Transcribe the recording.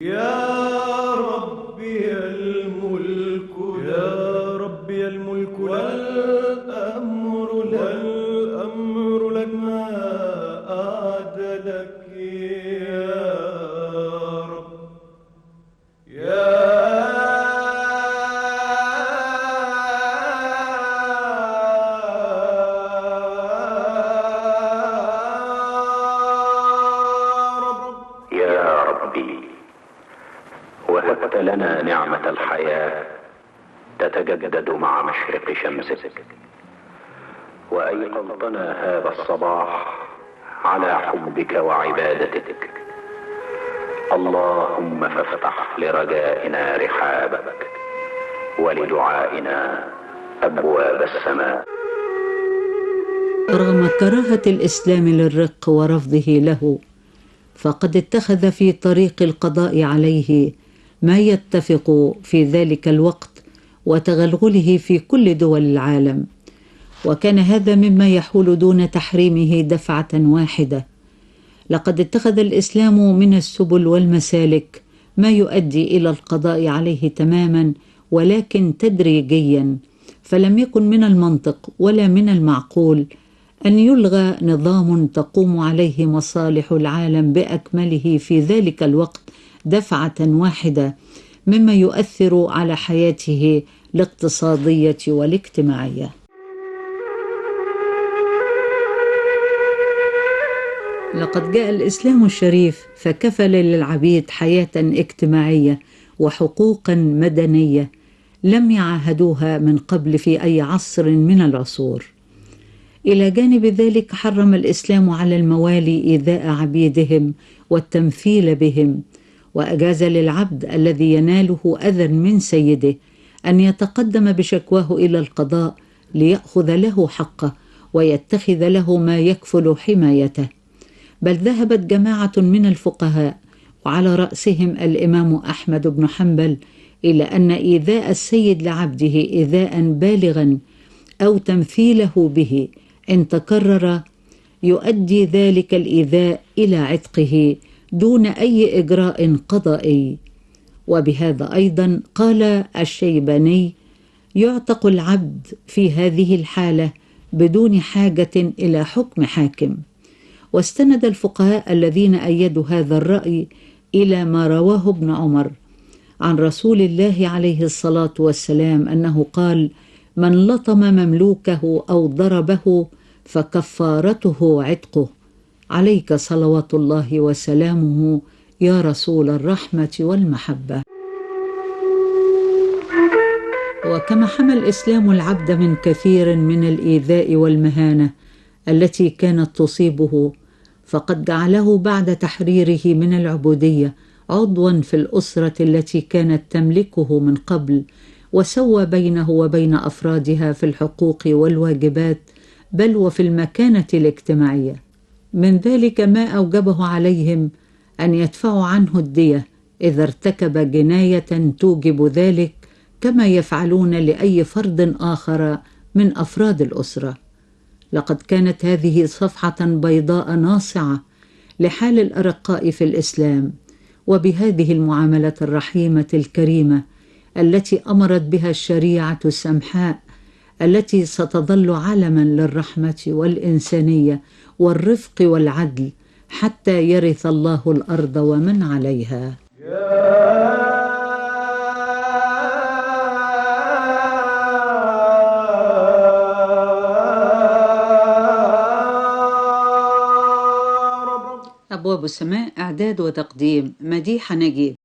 يا ربي الملك، يا ربي الملك والأمر لك ما أعدلك يا رب. يا ربي، وهبت لنا نعمة الحياة تتجدد مع مشرق شمسك، وأيقظتنا هذا الصباح على حبك وعبادتك. اللهم فافتح لرجائنا رحابك، ولدعائنا أبواب السماء. رغم كراهة الإسلام للرق ورفضه له، فقد اتخذ في طريق القضاء عليه ما يتفق في ذلك الوقت وتغلغله في كل دول العالم، وكان هذا مما يحول دون تحريمه دفعة واحدة. لقد اتخذ الإسلام من السبل والمسالك ما يؤدي إلى القضاء عليه تماما، ولكن تدريجيا، فلم يكن من المنطق ولا من المعقول أن يلغى نظام تقوم عليه مصالح العالم بأكمله في ذلك الوقت دفعة واحدة، مما يؤثر على حياته الاقتصادية والاجتماعية. لقد جاء الإسلام الشريف فكفل للعبيد حياة اجتماعية وحقوقا مدنية لم يعاهدوها من قبل في أي عصر من العصور. إلى جانب ذلك حرم الإسلام على الموالي إيذاء عبيدهم والتمثيل بهم، وأجاز للعبد الذي يناله أذى من سيده أن يتقدم بشكواه إلى القضاء ليأخذ له حقه ويتخذ له ما يكفل حمايته. بل ذهبت جماعة من الفقهاء وعلى رأسهم الإمام أحمد بن حنبل إلى أن إيذاء السيد لعبده إيذاء بالغا أو تمثيله به إن تكرر يؤدي ذلك الإيذاء إلى عتقه دون أي إجراء قضائي. وبهذا أيضا قال الشيباني: يعتق العبد في هذه الحالة بدون حاجة إلى حكم حاكم. واستند الفقهاء الذين أيدوا هذا الرأي إلى ما رواه ابن عمر عن رسول الله عليه الصلاة والسلام أنه قال: من لطم مملوكه أو ضربه فكفارته عتقه. عليك صلوات الله وسلامه يا رسول الرحمة والمحبة. وكما حمى الإسلام العبد من كثير من الإيذاء والمهانة التي كانت تصيبه، فقد جعله بعد تحريره من العبودية عضوا في الأسرة التي كانت تملكه من قبل، وسوى بينه وبين أفرادها في الحقوق والواجبات، بل وفي المكانة الاجتماعية. من ذلك ما أوجبه عليهم أن يدفعوا عنه الدية إذا ارتكب جناية توجب ذلك، كما يفعلون لأي فرد آخر من أفراد الأسرة. لقد كانت هذه صفحة بيضاء ناصعة لحال الأرقاء في الإسلام، وبهذه المعاملة الرحيمة الكريمة التي أمرت بها الشريعة السمحاء، التي ستظل علما للرحمة والإنسانية والرفق والعدل حتى يرث الله الأرض ومن عليها. أبواب السماء، إعداد وتقديم مديحة نجيب.